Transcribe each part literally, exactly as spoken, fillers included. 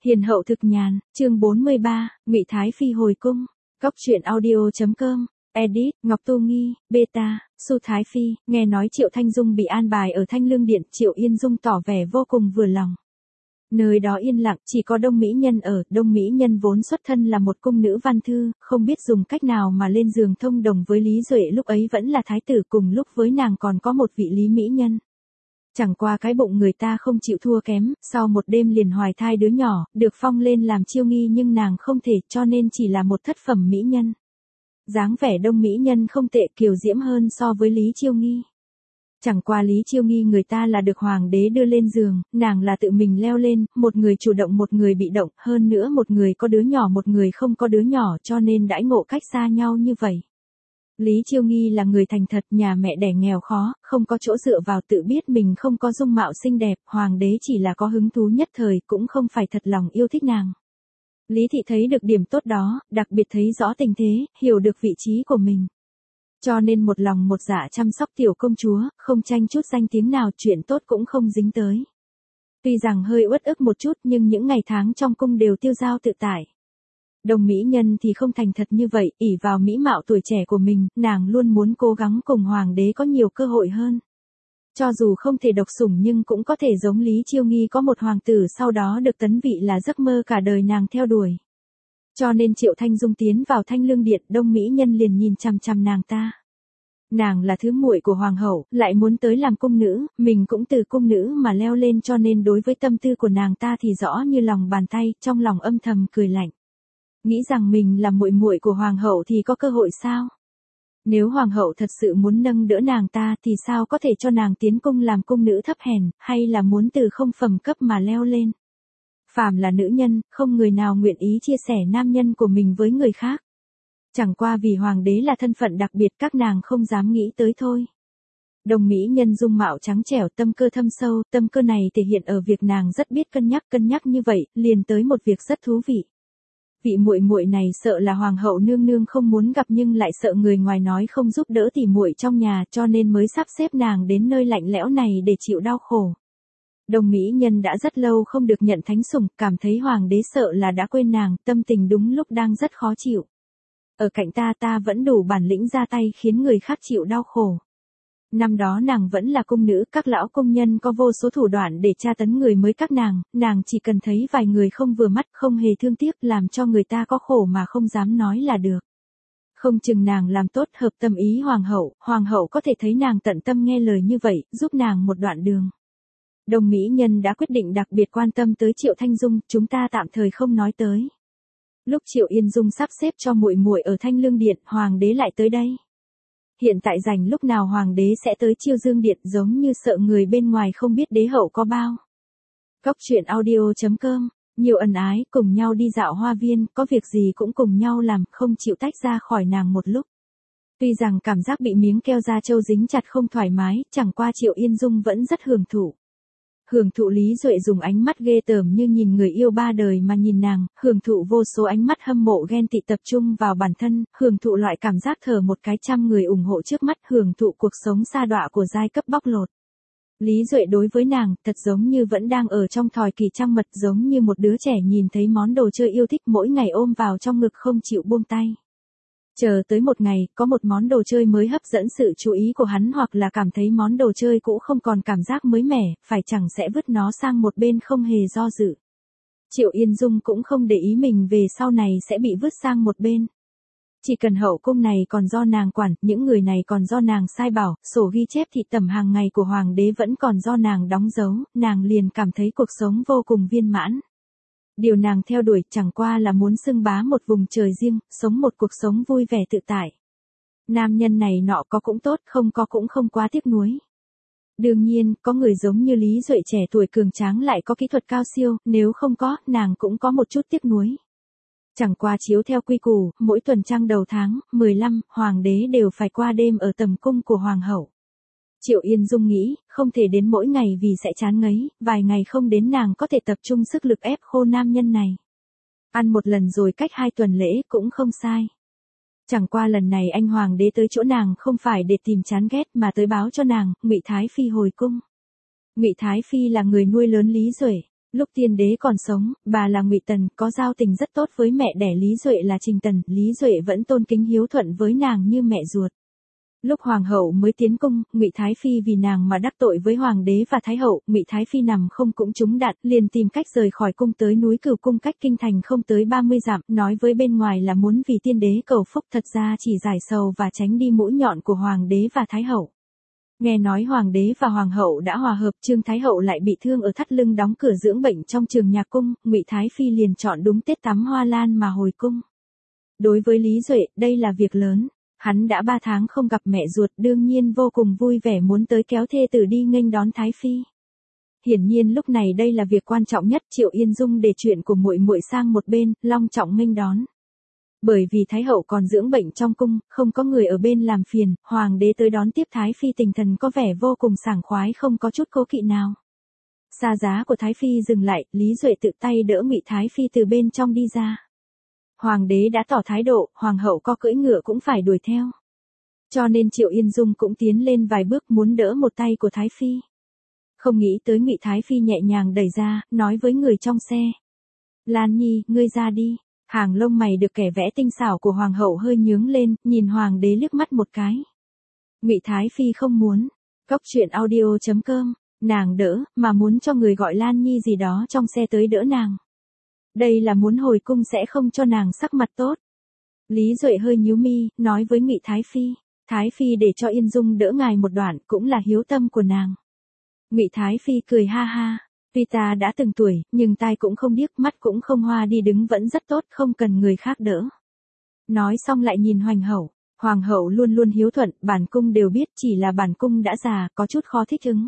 Hiền hậu thực nhàn, chương bốn mươi ba, Ngụy Thái Phi hồi cung. Góc truyện audio chấm com, edit, Ngọc Tô Nghi, beta, Su Thái Phi. Nghe nói Triệu Thanh Dung bị an bài ở Thanh Lương Điện, Triệu Yên Dung tỏ vẻ vô cùng vừa lòng. Nơi đó yên lặng, chỉ có Đông Mỹ Nhân ở. Đông Mỹ Nhân vốn xuất thân là một cung nữ văn thư, không biết dùng cách nào mà lên giường thông đồng với Lý Duệ, lúc ấy vẫn là thái tử, cùng lúc với nàng còn có một vị Lý Mỹ Nhân. Chẳng qua cái bụng người ta không chịu thua kém, sau một đêm liền hoài thai đứa nhỏ, được phong lên làm chiêu nghi, nhưng nàng không thể, cho nên chỉ là một thất phẩm mỹ nhân. Dáng vẻ Đông Mỹ Nhân không tệ, kiều diễm hơn so với Lý Chiêu Nghi. Chẳng qua Lý Chiêu Nghi người ta là được hoàng đế đưa lên giường, nàng là tự mình leo lên, một người chủ động một người bị động, hơn nữa một người có đứa nhỏ một người không có đứa nhỏ, cho nên đãi ngộ cách xa nhau như vậy. Lý Chiêu Nghi là người thành thật, nhà mẹ đẻ nghèo khó, không có chỗ dựa vào, tự biết mình không có dung mạo xinh đẹp, hoàng đế chỉ là có hứng thú nhất thời, cũng không phải thật lòng yêu thích nàng. Lý Thị thấy được điểm tốt đó, đặc biệt thấy rõ tình thế, hiểu được vị trí của mình. Cho nên một lòng một dạ chăm sóc tiểu công chúa, không tranh chút danh tiếng nào, chuyện tốt cũng không dính tới. Tuy rằng hơi uất ức một chút, nhưng những ngày tháng trong cung đều tiêu dao tự tại. Đồng Mỹ Nhân thì không thành thật như vậy, ỷ vào mỹ mạo tuổi trẻ của mình, nàng luôn muốn cố gắng cùng hoàng đế có nhiều cơ hội hơn. Cho dù không thể độc sủng nhưng cũng có thể giống Lý Chiêu Nghi có một hoàng tử sau đó được tấn vị là giấc mơ cả đời nàng theo đuổi. Cho nên Triệu Thanh Dung tiến vào Thanh Lương Điện, Đông Mỹ Nhân liền nhìn chằm chằm nàng ta. Nàng là thứ muội của hoàng hậu, lại muốn tới làm cung nữ, mình cũng từ cung nữ mà leo lên, cho nên đối với tâm tư của nàng ta thì rõ như lòng bàn tay, trong lòng âm thầm cười lạnh. Nghĩ rằng mình là muội muội của hoàng hậu thì có cơ hội sao? Nếu hoàng hậu thật sự muốn nâng đỡ nàng ta thì sao có thể cho nàng tiến cung làm cung nữ thấp hèn, hay là muốn từ không phẩm cấp mà leo lên? Phàm là nữ nhân, không người nào nguyện ý chia sẻ nam nhân của mình với người khác. Chẳng qua vì hoàng đế là thân phận đặc biệt, các nàng không dám nghĩ tới thôi. Đồng Mỹ Nhân dung mạo trắng trẻo, tâm cơ thâm sâu, tâm cơ này thể hiện ở việc nàng rất biết cân nhắc, cân nhắc như vậy, liền tới một việc rất thú vị. Vị muội muội này sợ là hoàng hậu nương nương không muốn gặp, nhưng lại sợ người ngoài nói không giúp đỡ tỉ muội trong nhà, cho nên mới sắp xếp nàng đến nơi lạnh lẽo này để chịu đau khổ. Đồng Mỹ Nhân đã rất lâu không được nhận thánh sủng, cảm thấy hoàng đế sợ là đã quên nàng, tâm tình đúng lúc đang rất khó chịu. Ở cạnh ta ta vẫn đủ bản lĩnh ra tay khiến người khác chịu đau khổ. Năm đó nàng vẫn là cung nữ, các lão công nhân có vô số thủ đoạn để tra tấn người mới các nàng, nàng chỉ cần thấy vài người không vừa mắt, không hề thương tiếc, làm cho người ta có khổ mà không dám nói là được. Không chừng nàng làm tốt hợp tâm ý hoàng hậu, hoàng hậu có thể thấy nàng tận tâm nghe lời như vậy, giúp nàng một đoạn đường. Đồng Mỹ Nhân đã quyết định đặc biệt quan tâm tới Triệu Thanh Dung, chúng ta tạm thời không nói tới. Lúc Triệu Yên Dung sắp xếp cho muội muội ở Thanh Lương Điện, hoàng đế lại tới đây. Hiện tại rảnh lúc nào hoàng đế sẽ tới Chiêu Dương Điện, giống như sợ người bên ngoài không biết đế hậu có bao. Góc truyện audio chấm com, nhiều ân ái, cùng nhau đi dạo hoa viên, có việc gì cũng cùng nhau làm, không chịu tách ra khỏi nàng một lúc. Tuy rằng cảm giác bị miếng keo da trâu dính chặt không thoải mái, chẳng qua Triệu Yên Dung vẫn rất hưởng thụ. Hưởng thụ Lý Duệ dùng ánh mắt ghê tởm như nhìn người yêu ba đời mà nhìn nàng, hưởng thụ vô số ánh mắt hâm mộ ghen tị tập trung vào bản thân, hưởng thụ loại cảm giác thờ một cái trăm người ủng hộ trước mắt, hưởng thụ cuộc sống sa đọa của giai cấp bóc lột. Lý Duệ đối với nàng, thật giống như vẫn đang ở trong thòi kỳ trăng mật, giống như một đứa trẻ nhìn thấy món đồ chơi yêu thích mỗi ngày ôm vào trong ngực không chịu buông tay. Chờ tới một ngày, có một món đồ chơi mới hấp dẫn sự chú ý của hắn, hoặc là cảm thấy món đồ chơi cũ không còn cảm giác mới mẻ, phải chẳng sẽ vứt nó sang một bên không hề do dự. Triệu Yên Dung cũng không để ý mình về sau này sẽ bị vứt sang một bên. Chỉ cần hậu cung này còn do nàng quản, những người này còn do nàng sai bảo, sổ ghi chép thị tẩm hàng ngày của hoàng đế vẫn còn do nàng đóng dấu, nàng liền cảm thấy cuộc sống vô cùng viên mãn. Điều nàng theo đuổi chẳng qua là muốn xưng bá một vùng trời riêng, sống một cuộc sống vui vẻ tự tại. Nam nhân này nọ có cũng tốt, không có cũng không quá tiếc nuối. Đương nhiên, có người giống như Lý Duệ trẻ tuổi cường tráng lại có kỹ thuật cao siêu, nếu không có, nàng cũng có một chút tiếc nuối. Chẳng qua chiếu theo quy củ, mỗi tuần trăng đầu tháng, mười lăm, hoàng đế đều phải qua đêm ở tầm cung của hoàng hậu. Triệu Yên Dung nghĩ, không thể đến mỗi ngày vì sẽ chán ngấy, vài ngày không đến nàng có thể tập trung sức lực ép khô nam nhân này. Ăn một lần rồi cách hai tuần lễ cũng không sai. Chẳng qua lần này anh hoàng đế tới chỗ nàng không phải để tìm chán ghét mà tới báo cho nàng, Ngụy Thái Phi hồi cung. Ngụy Thái Phi là người nuôi lớn Lý Duệ. Lúc tiên đế còn sống, bà là Ngụy Tần, có giao tình rất tốt với mẹ đẻ Lý Duệ là Trình Tần, Lý Duệ vẫn tôn kính hiếu thuận với nàng như mẹ ruột. Lúc hoàng hậu mới tiến cung, Ngụy Thái Phi vì nàng mà đắc tội với hoàng đế và thái hậu, Ngụy Thái Phi nằm không cũng trúng đạn, liền tìm cách rời khỏi cung tới núi Cửu Cung cách kinh thành không tới ba mươi dặm, nói với bên ngoài là muốn vì tiên đế cầu phúc, thật ra chỉ giải sầu và tránh đi mũi nhọn của hoàng đế và thái hậu. Nghe nói hoàng đế và hoàng hậu đã hòa hợp, Trương Thái hậu lại bị thương ở thắt lưng đóng cửa dưỡng bệnh trong trường nhạc cung, Ngụy Thái Phi liền chọn đúng Tết tắm hoa lan mà hồi cung. Đối với Lý Duệ, đây là việc lớn. Hắn đã ba tháng không gặp mẹ ruột, đương nhiên vô cùng vui vẻ muốn tới kéo thê tử đi nghênh đón Thái Phi. Hiển nhiên lúc này đây là việc quan trọng nhất, Triệu Yên Dung để chuyện của muội muội sang một bên, long trọng nghênh đón. Bởi vì Thái hậu còn dưỡng bệnh trong cung, không có người ở bên làm phiền, hoàng đế tới đón tiếp Thái Phi tinh thần có vẻ vô cùng sảng khoái, không có chút cố kỵ nào. Xa giá của Thái Phi dừng lại, Lý Duệ tự tay đỡ Ngụy Thái Phi từ bên trong đi ra. Hoàng đế đã tỏ thái độ, hoàng hậu có cưỡi ngựa cũng phải đuổi theo. Cho nên Triệu Yên Dung cũng tiến lên vài bước muốn đỡ một tay của Thái Phi. Không nghĩ tới Ngụy Thái Phi nhẹ nhàng đẩy ra, nói với người trong xe. Lan Nhi, ngươi ra đi. Hàng lông mày được kẻ vẽ tinh xảo của hoàng hậu hơi nhướng lên, nhìn hoàng đế liếc mắt một cái. Ngụy Thái Phi không muốn. Cốc truyện audio chấm com, nàng đỡ, mà muốn cho người gọi Lan Nhi gì đó trong xe tới đỡ nàng. Đây là muốn hồi cung sẽ không cho nàng sắc mặt tốt. Lý Duệ hơi nhíu mi, nói với Ngụy Thái Phi. Thái Phi để cho Yên Dung đỡ ngài một đoạn, cũng là hiếu tâm của nàng. Ngụy Thái Phi cười ha ha. Tuy ta đã từng tuổi, nhưng tai cũng không điếc, mắt cũng không hoa, đi đứng vẫn rất tốt, không cần người khác đỡ. Nói xong lại nhìn Hoành hậu. Hoàng hậu luôn luôn hiếu thuận, bản cung đều biết, chỉ là bản cung đã già, có chút khó thích ứng.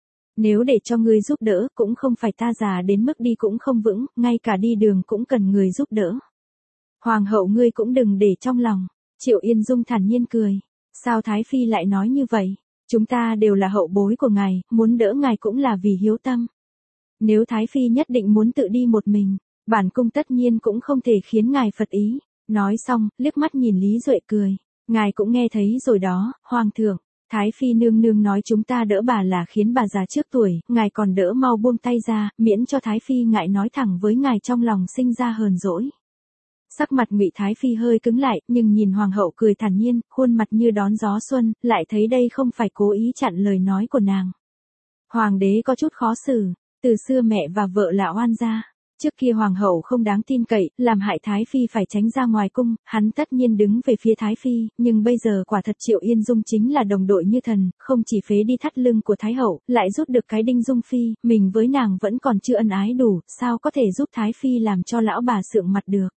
Nếu để cho ngươi giúp đỡ, cũng không phải ta già đến mức đi cũng không vững, ngay cả đi đường cũng cần người giúp đỡ. Hoàng hậu ngươi cũng đừng để trong lòng. Triệu Yên Dung thản nhiên cười. Sao Thái Phi lại nói như vậy? Chúng ta đều là hậu bối của ngài, muốn đỡ ngài cũng là vì hiếu tâm. Nếu Thái Phi nhất định muốn tự đi một mình, bản cung tất nhiên cũng không thể khiến ngài phật ý. Nói xong, liếc mắt nhìn Lý Duệ cười. Ngài cũng nghe thấy rồi đó, Hoàng thượng. Thái Phi nương nương nói chúng ta đỡ bà là khiến bà già trước tuổi, ngài còn đỡ mau buông tay ra, miễn cho Thái Phi ngại nói thẳng với ngài trong lòng sinh ra hờn dỗi. Sắc mặt Ngụy Thái Phi hơi cứng lại, nhưng nhìn hoàng hậu cười thản nhiên, khuôn mặt như đón gió xuân, lại thấy đây không phải cố ý chặn lời nói của nàng. Hoàng đế có chút khó xử, từ xưa mẹ và vợ là oan gia. Trước kia hoàng hậu không đáng tin cậy, làm hại Thái Phi phải tránh ra ngoài cung, hắn tất nhiên đứng về phía Thái Phi, nhưng bây giờ quả thật Triệu Yên Dung chính là đồng đội như thần, không chỉ phế đi thắt lưng của Thái hậu, lại rút được cái đinh Dung Phi, mình với nàng vẫn còn chưa ân ái đủ, sao có thể giúp Thái Phi làm cho lão bà sượng mặt được.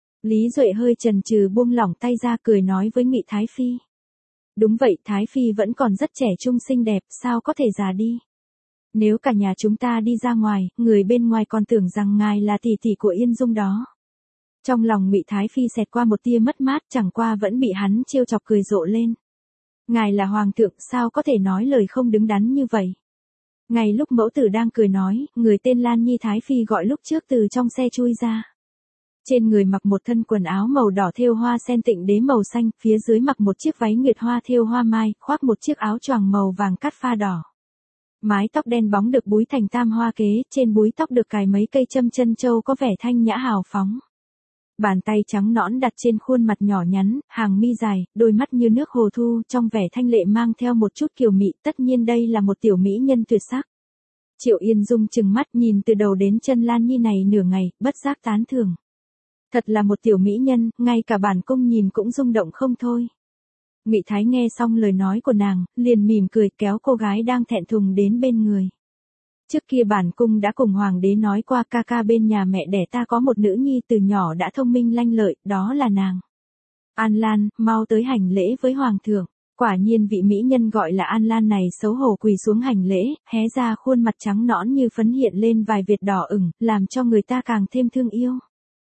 Lý Duệ hơi chần chừ buông lỏng tay ra cười nói với Ngụy Thái Phi. Đúng vậy, Thái Phi vẫn còn rất trẻ trung xinh đẹp, sao có thể già đi. Nếu cả nhà chúng ta đi ra ngoài, người bên ngoài còn tưởng rằng ngài là tỷ tỷ của Yên Dung đó. Trong lòng Ngụy Thái Phi xẹt qua một tia mất mát, chẳng qua vẫn bị hắn trêu chọc cười rộ lên. Ngài là hoàng thượng, sao có thể nói lời không đứng đắn như vậy. Ngay lúc mẫu tử đang cười nói, người tên Lan Nhi Thái Phi gọi lúc trước từ trong xe chui ra. Trên người mặc một thân quần áo màu đỏ thêu hoa sen tịnh đế màu xanh, phía dưới mặc một chiếc váy nguyệt hoa thêu hoa mai, khoác một chiếc áo choàng màu vàng cắt pha đỏ. Mái tóc đen bóng được búi thành tam hoa kế, trên búi tóc được cài mấy cây châm chân châu có vẻ thanh nhã hào phóng. Bàn tay trắng nõn đặt trên khuôn mặt nhỏ nhắn, hàng mi dài, đôi mắt như nước hồ thu, trong vẻ thanh lệ mang theo một chút kiều mị, tất nhiên đây là một tiểu mỹ nhân tuyệt sắc. Triệu Yên Dung trừng mắt nhìn từ đầu đến chân Lan Nhi này nửa ngày, bất giác tán thưởng. Thật là một tiểu mỹ nhân, ngay cả bản cung nhìn cũng rung động không thôi. Ngụy Thái nghe xong lời nói của nàng, liền mỉm cười kéo cô gái đang thẹn thùng đến bên người. Trước kia bản cung đã cùng hoàng đế nói qua, ca ca bên nhà mẹ đẻ ta có một nữ nhi từ nhỏ đã thông minh lanh lợi, đó là nàng. An Lan, mau tới hành lễ với hoàng thượng. Quả nhiên vị mỹ nhân gọi là An Lan này xấu hổ quỳ xuống hành lễ, hé ra khuôn mặt trắng nõn như phấn hiện lên vài vệt đỏ ửng, làm cho người ta càng thêm thương yêu.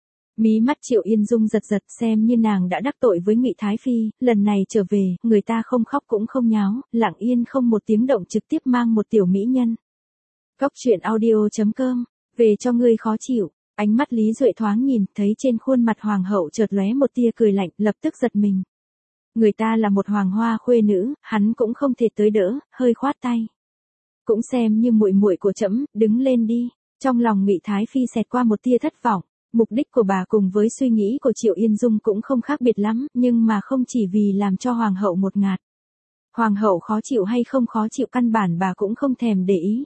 Mí mắt Triệu Yên Dung giật giật, xem như nàng đã đắc tội với Ngụy Thái Phi, lần này trở về, người ta không khóc cũng không nháo, lặng yên không một tiếng động trực tiếp mang một tiểu mỹ nhân. Cốc truyện audio chấm com, về cho ngươi khó chịu, ánh mắt Lý Duệ thoáng nhìn, thấy trên khuôn mặt hoàng hậu chợt lóe một tia cười lạnh, lập tức giật mình. Người ta là một hoàng hoa khuê nữ, hắn cũng không thể tới đỡ, hơi khoát tay. Cũng xem như muội muội của trẫm, đứng lên đi. Trong lòng Ngụy Thái Phi xẹt qua một tia thất vọng, mục đích của bà cùng với suy nghĩ của Triệu Yên Dung cũng không khác biệt lắm, nhưng mà không chỉ vì làm cho hoàng hậu một ngạt. Hoàng hậu khó chịu hay không khó chịu căn bản bà cũng không thèm để ý.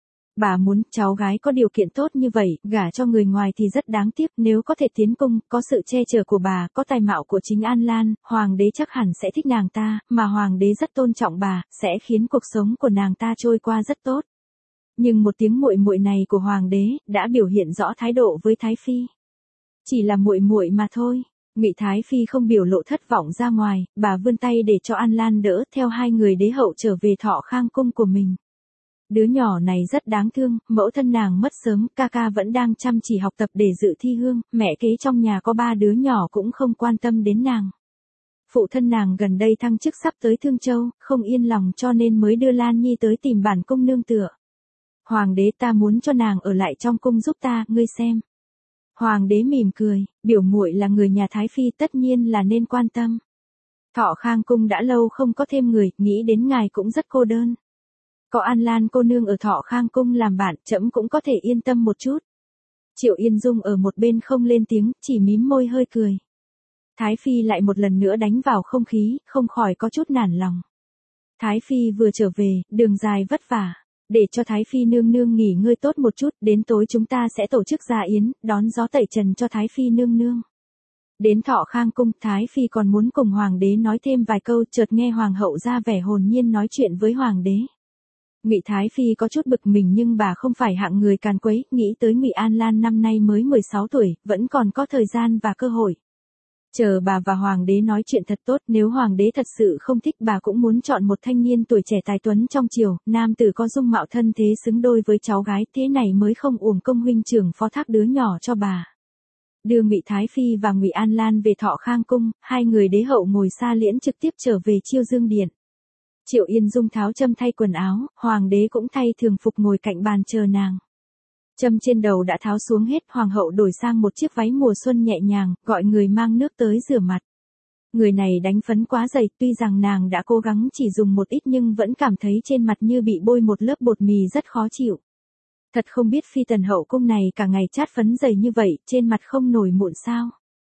Bà muốn cháu gái có điều kiện tốt như vậy, gả cho người ngoài thì rất đáng tiếc, nếu có thể tiến cung, có sự che chở của bà, có tài mạo của chính An Lan, hoàng đế chắc hẳn sẽ thích nàng ta, mà hoàng đế rất tôn trọng bà, sẽ khiến cuộc sống của nàng ta trôi qua rất tốt. Nhưng một tiếng muội muội này của hoàng đế đã biểu hiện rõ thái độ với Thái Phi. Chỉ là muội muội mà thôi. Ngụy Thái Phi không biểu lộ thất vọng ra ngoài, bà vươn tay để cho An Lan đỡ theo hai người đế hậu trở về Thọ Khang cung của mình. Đứa nhỏ này rất đáng thương, mẫu thân nàng mất sớm, ca ca vẫn đang chăm chỉ học tập để dự thi hương, mẹ kế trong nhà có ba đứa nhỏ cũng không quan tâm đến nàng. Phụ thân nàng gần đây thăng chức sắp tới Thương Châu, không yên lòng cho nên mới đưa Lan Nhi tới tìm bản cung nương tựa. Hoàng đế ta muốn cho nàng ở lại trong cung giúp ta, ngươi xem. Hoàng đế mỉm cười, biểu muội là người nhà Thái Phi tất nhiên là nên quan tâm. Thọ Khang cung đã lâu không có thêm người, nghĩ đến ngài cũng rất cô đơn. Có An Lan cô nương ở Thọ Khang cung làm bạn, trẫm cũng có thể yên tâm một chút. Triệu Yên Dung ở một bên không lên tiếng, chỉ mím môi hơi cười. Thái Phi lại một lần nữa đánh vào không khí, không khỏi có chút nản lòng. Thái Phi vừa trở về, đường dài vất vả. Để cho Thái Phi nương nương nghỉ ngơi tốt một chút, đến tối chúng ta sẽ tổ chức gia yến, đón gió tẩy trần cho Thái Phi nương nương. Đến Thọ Khang cung, Thái Phi còn muốn cùng hoàng đế nói thêm vài câu, chợt nghe hoàng hậu ra vẻ hồn nhiên nói chuyện với hoàng đế. Ngụy Thái Phi có chút bực mình nhưng bà không phải hạng người càn quấy, nghĩ tới Ngụy An Lan năm nay mới mười sáu tuổi, vẫn còn có thời gian và cơ hội. Chờ bà và hoàng đế nói chuyện thật tốt, nếu hoàng đế thật sự không thích bà cũng muốn chọn một thanh niên tuổi trẻ tài tuấn trong triều, nam tử có dung mạo thân thế xứng đôi với cháu gái, thế này mới không uổng công huynh trưởng phó thác đứa nhỏ cho bà. Đưa Ngụy Thái Phi và Ngụy An Lan về Thọ Khang cung, hai người đế hậu ngồi xa liễn trực tiếp trở về Chiêu Dương điện. Triệu Yên Dung tháo châm thay quần áo, hoàng đế cũng thay thường phục ngồi cạnh bàn chờ nàng. Châm trên đầu đã tháo xuống hết, hoàng hậu đổi sang một chiếc váy mùa xuân nhẹ nhàng, gọi người mang nước tới rửa mặt. Người này đánh phấn quá dày, tuy rằng nàng đã cố gắng chỉ dùng một ít nhưng vẫn cảm thấy trên mặt như bị bôi một lớp bột mì rất khó chịu. Thật không biết phi tần hậu cung này cả ngày chát phấn dày như vậy, trên mặt không nổi mụn sao.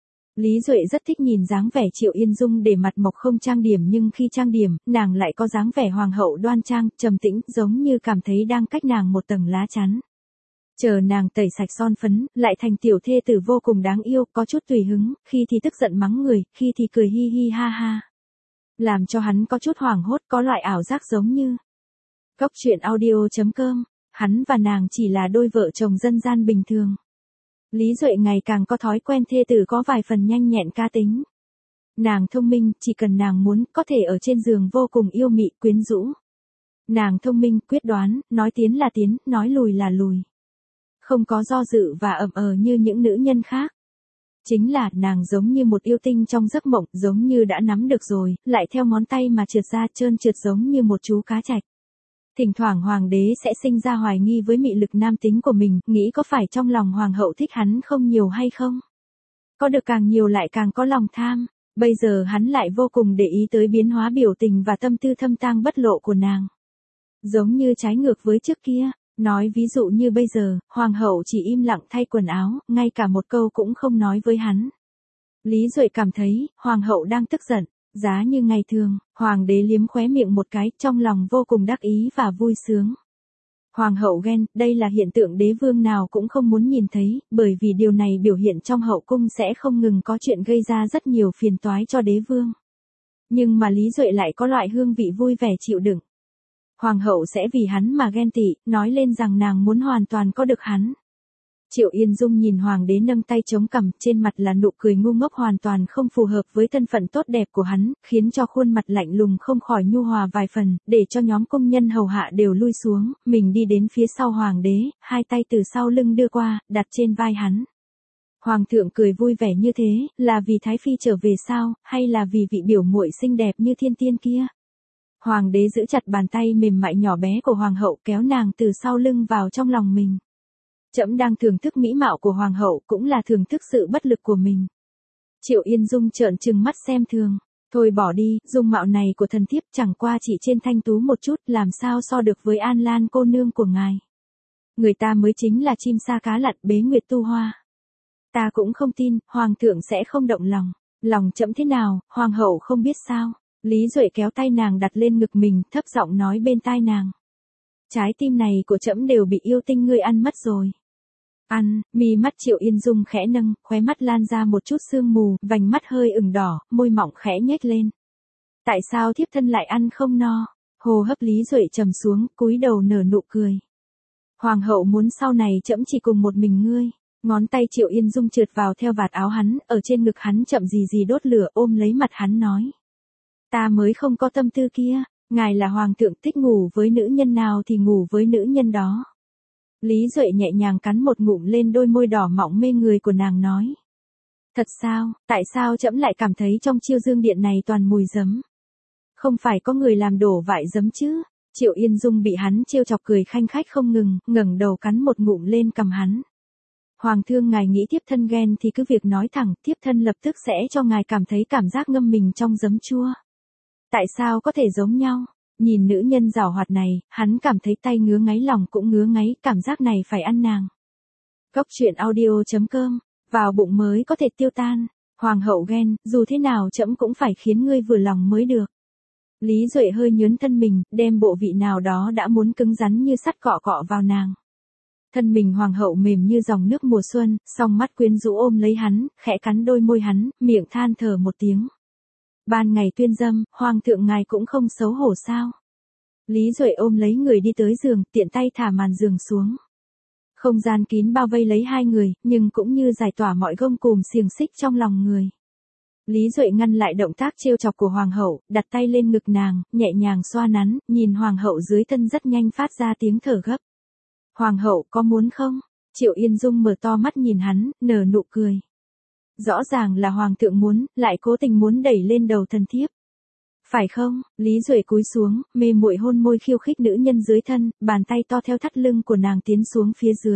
Lý Duệ rất thích nhìn dáng vẻ Triệu Yên Dung để mặt mộc không trang điểm nhưng khi trang điểm, nàng lại có dáng vẻ hoàng hậu đoan trang, trầm tĩnh, giống như cảm thấy đang cách nàng một tầng lá chắn. Chờ nàng tẩy sạch son phấn, lại thành tiểu thê tử vô cùng đáng yêu, có chút tùy hứng, khi thì tức giận mắng người, khi thì cười hi hi ha ha. Làm cho hắn có chút hoảng hốt, có loại ảo giác giống như Cốc truyện audio chấm com, hắn và nàng chỉ là đôi vợ chồng dân gian bình thường. Lý Duệ ngày càng có thói quen thê tử có vài phần nhanh nhẹn cá tính. Nàng thông minh, chỉ cần nàng muốn, có thể ở trên giường vô cùng yêu mị, quyến rũ. Nàng thông minh, quyết đoán, nói tiến là tiến, nói lùi là lùi. Không có do dự và ậm ờ như những nữ nhân khác. Chính là, nàng giống như một yêu tinh trong giấc mộng, giống như đã nắm được rồi, lại theo ngón tay mà trượt ra trơn trượt giống như một chú cá trạch. Thỉnh thoảng hoàng đế sẽ sinh ra hoài nghi với mị lực nam tính của mình, nghĩ có phải trong lòng hoàng hậu thích hắn không nhiều hay không? Có được càng nhiều lại càng có lòng tham, bây giờ hắn lại vô cùng để ý tới biến hóa biểu tình và tâm tư thâm tang bất lộ của nàng. Giống như trái ngược với trước kia, nói ví dụ như bây giờ, hoàng hậu chỉ im lặng thay quần áo, ngay cả một câu cũng không nói với hắn. Lý Duệ cảm thấy, hoàng hậu đang tức giận. Giá như ngày thường, hoàng đế liếm khóe miệng một cái, trong lòng vô cùng đắc ý và vui sướng. Hoàng hậu ghen, đây là hiện tượng đế vương nào cũng không muốn nhìn thấy, bởi vì điều này biểu hiện trong hậu cung sẽ không ngừng có chuyện gây ra rất nhiều phiền toái cho đế vương. Nhưng mà Lý Duệ lại có loại hương vị vui vẻ chịu đựng. Hoàng hậu sẽ vì hắn mà ghen tị, nói lên rằng nàng muốn hoàn toàn có được hắn. Triệu Yên Dung nhìn hoàng đế nâng tay chống cằm, trên mặt là nụ cười ngu ngốc hoàn toàn không phù hợp với thân phận tốt đẹp của hắn, khiến cho khuôn mặt lạnh lùng không khỏi nhu hòa vài phần, để cho nhóm công nhân hầu hạ đều lui xuống, mình đi đến phía sau hoàng đế, hai tay từ sau lưng đưa qua, đặt trên vai hắn. Hoàng thượng cười vui vẻ như thế, là vì Thái Phi trở về sao, hay là vì vị biểu muội xinh đẹp như thiên tiên kia? Hoàng đế giữ chặt bàn tay mềm mại nhỏ bé của hoàng hậu, kéo nàng từ sau lưng vào trong lòng mình. Trẫm đang thưởng thức mỹ mạo của hoàng hậu, cũng là thưởng thức sự bất lực của mình. Triệu Yên Dung trợn trừng mắt xem thường. Thôi bỏ đi, dung mạo này của thần thiếp chẳng qua chỉ trên thanh tú một chút, làm sao so được với An Lan cô nương của ngài. Người ta mới chính là chim sa cá lặn bế nguyệt tu hoa. Ta cũng không tin, hoàng thượng sẽ không động lòng. Lòng trẫm thế nào, hoàng hậu không biết sao. Lý Duệ kéo tay nàng đặt lên ngực mình, thấp giọng nói bên tai nàng. Trái tim này của trẫm đều bị yêu tinh ngươi ăn mất rồi. Ăn, mi mắt Triệu Yên Dung khẽ nâng, khóe mắt lan ra một chút sương mù, vành mắt hơi ửng đỏ, môi mỏng khẽ nhếch lên. Tại sao thiếp thân lại ăn không no? Hô hấp Lý Duệ trầm xuống, cúi đầu nở nụ cười. Hoàng hậu muốn sau này trẫm chỉ cùng một mình ngươi. Ngón tay Triệu Yên Dung trượt vào theo vạt áo hắn, ở trên ngực hắn chậm gì gì đốt lửa, ôm lấy mặt hắn nói. Ta mới không có tâm tư kia, ngài là hoàng thượng, thích ngủ với nữ nhân nào thì ngủ với nữ nhân đó. Lý Duệ nhẹ nhàng cắn một ngụm lên đôi môi đỏ mọng mê người của nàng nói. Thật sao, tại sao trẫm lại cảm thấy trong chiêu dương điện này toàn mùi giấm? Không phải có người làm đổ vại giấm chứ? Triệu Yên Dung bị hắn trêu chọc cười khanh khách không ngừng, ngẩng đầu cắn một ngụm lên cằm hắn. Hoàng thương ngài nghĩ thiếp thân ghen thì cứ việc nói thẳng, thiếp thân lập tức sẽ cho ngài cảm thấy cảm giác ngâm mình trong giấm chua. Tại sao có thể giống nhau? Nhìn nữ nhân giảo hoạt này, hắn cảm thấy tay ngứa ngáy lòng cũng ngứa ngáy, cảm giác này phải ăn nàng. Cốc truyện audio chấm com, vào bụng mới có thể tiêu tan. Hoàng hậu ghen, dù thế nào trẫm cũng phải khiến ngươi vừa lòng mới được. Lý Duệ hơi nhướn thân mình, đem bộ vị nào đó đã muốn cứng rắn như sắt cọ cọ vào nàng. Thân mình hoàng hậu mềm như dòng nước mùa xuân, song mắt quyến rũ ôm lấy hắn, khẽ cắn đôi môi hắn, miệng than thở một tiếng. Ban ngày tuyên dâm, hoàng thượng ngài cũng không xấu hổ sao? Lý Duệ ôm lấy người đi tới giường, tiện tay thả màn giường xuống. Không gian kín bao vây lấy hai người, nhưng cũng như giải tỏa mọi gông cùm xiềng xích trong lòng người. Lý Duệ ngăn lại động tác trêu chọc của hoàng hậu, đặt tay lên ngực nàng, nhẹ nhàng xoa nắn, nhìn hoàng hậu dưới thân rất nhanh phát ra tiếng thở gấp. Hoàng hậu có muốn không? Triệu Yên Dung mở to mắt nhìn hắn, nở nụ cười. Rõ ràng là hoàng thượng muốn, lại cố tình muốn đẩy lên đầu thân thiếp. Phải không? Lý Duệ cúi xuống, mê muội hôn môi khiêu khích nữ nhân dưới thân, bàn tay to theo thắt lưng của nàng tiến xuống phía dưới.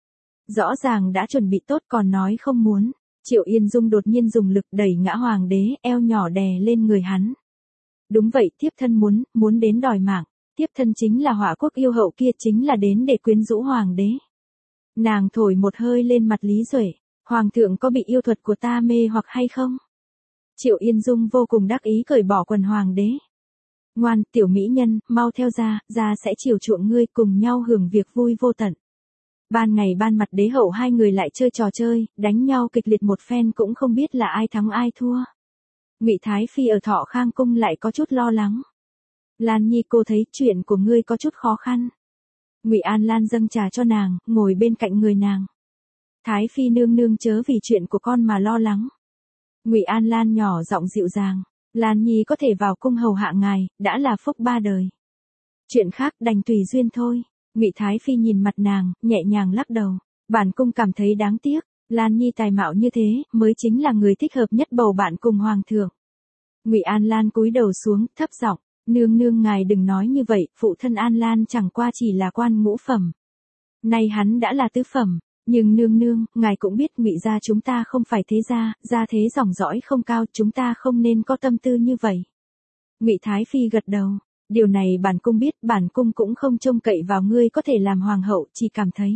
Rõ ràng đã chuẩn bị tốt còn nói không muốn. Triệu Yên Dung đột nhiên dùng lực đẩy ngã hoàng đế, eo nhỏ đè lên người hắn. Đúng vậy, thiếp thân muốn, muốn đến đòi mạng. Thiếp thân chính là Hỏa Quốc yêu hậu kia, chính là đến để quyến rũ hoàng đế. Nàng thổi một hơi lên mặt Lý Duệ. Hoàng thượng có bị yêu thuật của ta mê hoặc hay không? Triệu Yên Dung vô cùng đắc ý cởi bỏ quần hoàng đế. Ngoan, tiểu mỹ nhân, mau theo ra, ra sẽ chiều chuộng ngươi, cùng nhau hưởng việc vui vô tận. Ban ngày ban mặt đế hậu hai người lại chơi trò chơi, đánh nhau kịch liệt một phen cũng không biết là ai thắng ai thua. Ngụy Thái Phi ở Thọ Khang cung lại có chút lo lắng. Lan Nhi, cô thấy chuyện của ngươi có chút khó khăn. Ngụy An Lan dâng trà cho nàng, ngồi bên cạnh người nàng. Thái Phi nương nương chớ vì chuyện của con mà lo lắng. Ngụy An Lan nhỏ giọng dịu dàng. Lan Nhi có thể vào cung hầu hạ ngài, đã là phúc ba đời. Chuyện khác đành tùy duyên thôi. Ngụy Thái Phi nhìn mặt nàng, nhẹ nhàng lắc đầu. Bản cung cảm thấy đáng tiếc. Lan Nhi tài mạo như thế, mới chính là người thích hợp nhất bầu bạn cùng hoàng thượng. Ngụy An Lan cúi đầu xuống, thấp giọng. Nương nương ngài đừng nói như vậy, phụ thân An Lan chẳng qua chỉ là quan ngũ phẩm. Nay hắn đã là tứ phẩm. Nhưng nương nương, ngài cũng biết Ngụy gia chúng ta không phải thế gia, gia thế dòng dõi không cao, chúng ta không nên có tâm tư như vậy. Ngụy Thái Phi gật đầu. Điều này bản cung biết, bản cung cũng không trông cậy vào ngươi có thể làm hoàng hậu, chỉ cảm thấy.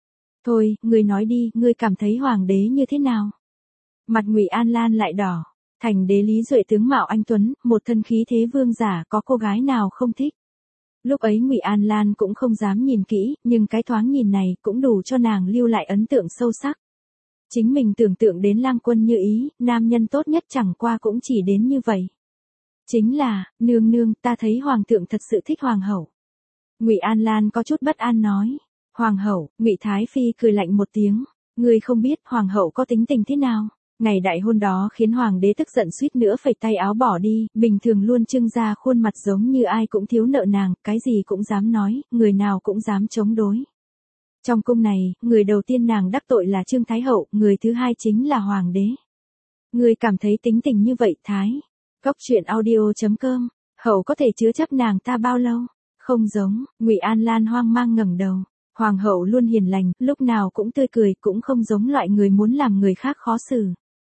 Thôi, ngươi nói đi, ngươi cảm thấy hoàng đế như thế nào? Mặt Ngụy An Lan lại đỏ. Thành đế Lý Duệ tướng mạo anh tuấn, một thân khí thế vương giả, có cô gái nào không thích? Lúc ấy Ngụy An Lan cũng không dám nhìn kỹ, nhưng cái thoáng nhìn này cũng đủ cho nàng lưu lại ấn tượng sâu sắc. Chính mình tưởng tượng đến lang quân như ý, nam nhân tốt nhất chẳng qua cũng chỉ đến như vậy. Chính là, nương nương, ta thấy hoàng thượng thật sự thích hoàng hậu. Ngụy An Lan có chút bất an nói. Hoàng hậu, Ngụy Thái Phi cười lạnh một tiếng. Ngươi không biết hoàng hậu có tính tình thế nào. Ngày đại hôn đó khiến hoàng đế tức giận suýt nữa phẩy tay áo bỏ đi, bình thường luôn trưng ra khuôn mặt giống như ai cũng thiếu nợ nàng, cái gì cũng dám nói, người nào cũng dám chống đối. Trong cung này, người đầu tiên nàng đắc tội là Trương Thái Hậu, người thứ hai chính là hoàng đế. Người cảm thấy tính tình như vậy Thái? Cốc truyện audio chấm com, hậu có thể chứa chấp nàng ta bao lâu? Không giống, Ngụy An Lan hoang mang ngẩng đầu. Hoàng hậu luôn hiền lành, lúc nào cũng tươi cười, cũng không giống loại người muốn làm người khác khó xử.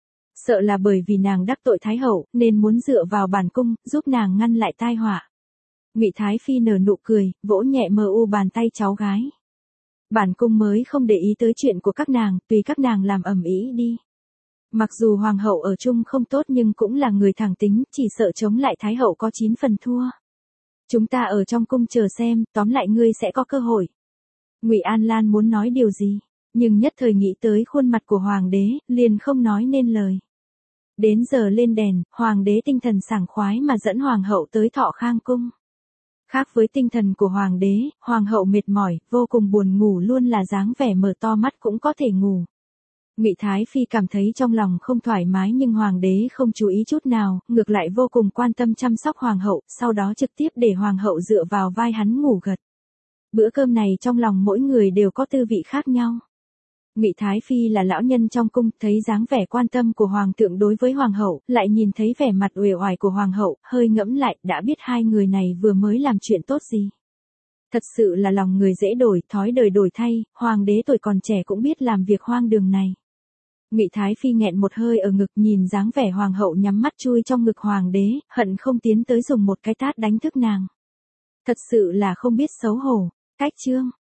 Sợ là bởi vì nàng đắc tội Thái hậu, nên muốn dựa vào bản cung, giúp nàng ngăn lại tai họa. Ngụy Thái Phi nở nụ cười, vỗ nhẹ mờ u bàn tay cháu gái. Bản cung mới không để ý tới chuyện của các nàng, tùy các nàng làm ầm ĩ đi. Mặc dù hoàng hậu ở chung không tốt nhưng cũng là người thẳng tính, chỉ sợ chống lại thái hậu có chín phần thua. Chúng ta ở trong cung chờ xem, tóm lại ngươi sẽ có cơ hội. Ngụy An Lan muốn nói điều gì, nhưng nhất thời nghĩ tới khuôn mặt của hoàng đế, liền không nói nên lời. Đến giờ lên đèn, hoàng đế tinh thần sảng khoái mà dẫn hoàng hậu tới Thọ Khang cung. Khác với tinh thần của hoàng đế, hoàng hậu mệt mỏi, vô cùng buồn ngủ luôn là dáng vẻ mở to mắt cũng có thể ngủ. Ngụy Thái Phi cảm thấy trong lòng không thoải mái nhưng hoàng đế không chú ý chút nào, ngược lại vô cùng quan tâm chăm sóc hoàng hậu, sau đó trực tiếp để hoàng hậu dựa vào vai hắn ngủ gật. Bữa cơm này trong lòng mỗi người đều có tư vị khác nhau. Ngụy Thái Phi là lão nhân trong cung, thấy dáng vẻ quan tâm của hoàng thượng đối với hoàng hậu, lại nhìn thấy vẻ mặt uể oải của hoàng hậu, hơi ngẫm lại, đã biết hai người này vừa mới làm chuyện tốt gì. Thật sự là lòng người dễ đổi, thói đời đổi thay, hoàng đế tuổi còn trẻ cũng biết làm việc hoang đường này. Ngụy Thái Phi nghẹn một hơi ở ngực, nhìn dáng vẻ hoàng hậu nhắm mắt chui trong ngực hoàng đế, hận không tiến tới dùng một cái tát đánh thức nàng. Thật sự là không biết xấu hổ. Cách chương